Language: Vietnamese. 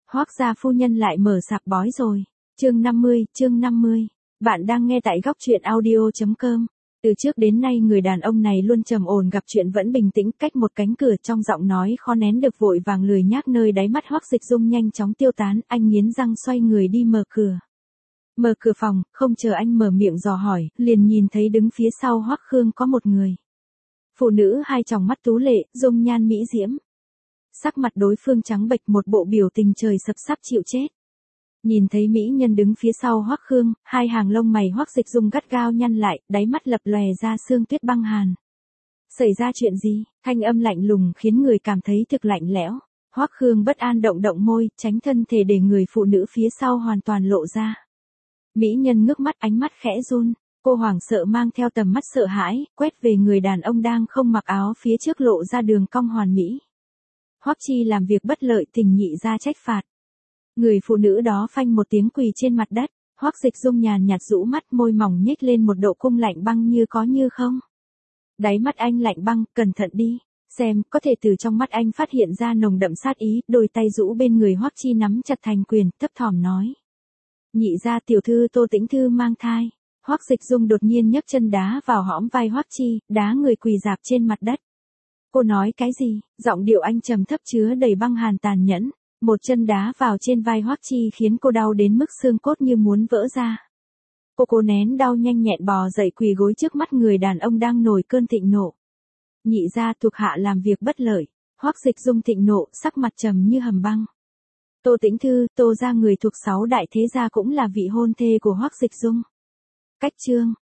Hoác gia phu nhân lại mở sạp bói rồi. Chương 50. Bạn đang nghe tại góc truyện audio.com. Từ trước đến nay người đàn ông này luôn trầm ổn, gặp chuyện vẫn bình tĩnh, cách một cánh cửa trong giọng nói khó nén được vội vàng lười nhác nơi đáy mắt Hoắc Dịch Dung nhanh chóng tiêu tán, anh nghiến răng xoay người đi mở cửa. Mở cửa phòng, không chờ anh mở miệng dò hỏi, liền nhìn thấy đứng phía sau Hoắc Khương có một người. Phụ nữ hai tròng mắt tú lệ, dung nhan mỹ diễm. Sắc mặt đối phương trắng bệch, một bộ biểu tình trời sập sắp chịu chết. Nhìn thấy mỹ nhân đứng phía sau Hoắc Khương, hai hàng lông mày Hoắc Dịch Dung gắt gao nhăn lại, đáy mắt lập lòe ra sương tuyết băng hàn. Xảy ra chuyện gì? Thanh âm lạnh lùng khiến người cảm thấy thực lạnh lẽo. Hoắc Khương bất an động môi, tránh thân thể để người phụ nữ phía sau hoàn toàn lộ ra. Mỹ nhân ngước mắt, ánh mắt khẽ run, cô hoảng sợ mang theo tầm mắt sợ hãi, quét về người đàn ông đang không mặc áo phía trước lộ ra đường cong hoàn mỹ. Hoắc Chi làm việc bất lợi, tình nhị ra trách phạt. Người phụ nữ đó phanh một tiếng quỳ trên mặt đất, Hoắc Dịch Dung nhàn nhạt rũ mắt, môi mỏng nhếch lên một độ cung lạnh băng như có như không. Đáy mắt anh lạnh băng, cẩn thận đi, xem, có thể từ trong mắt anh phát hiện ra nồng đậm sát ý, đôi tay rũ bên người Hoắc Chi nắm chặt thành quyền, thấp thỏm nói. Nhị gia tiểu thư Tô Tĩnh Thư mang thai. Hoắc Dịch Dung đột nhiên nhấc chân đá vào hõm vai Hoắc Chi, đá người quỳ rạp trên mặt đất. Cô nói cái gì? Giọng điệu anh trầm thấp chứa đầy băng hàn tàn nhẫn. Một chân đá vào trên vai Hoắc Chi khiến cô đau đến mức xương cốt như muốn vỡ ra. Cô nén đau nhanh nhẹn bò dậy quỳ gối trước mắt người đàn ông đang nổi cơn thịnh nộ. Nhị gia thuộc hạ làm việc bất lợi. Hoắc Dịch Dung thịnh nộ, sắc mặt trầm như hầm băng. Tô Tĩnh Thư, Tô gia người thuộc 6 đại thế gia cũng là vị hôn thê của Hoắc Dịch Dung. Cách chương,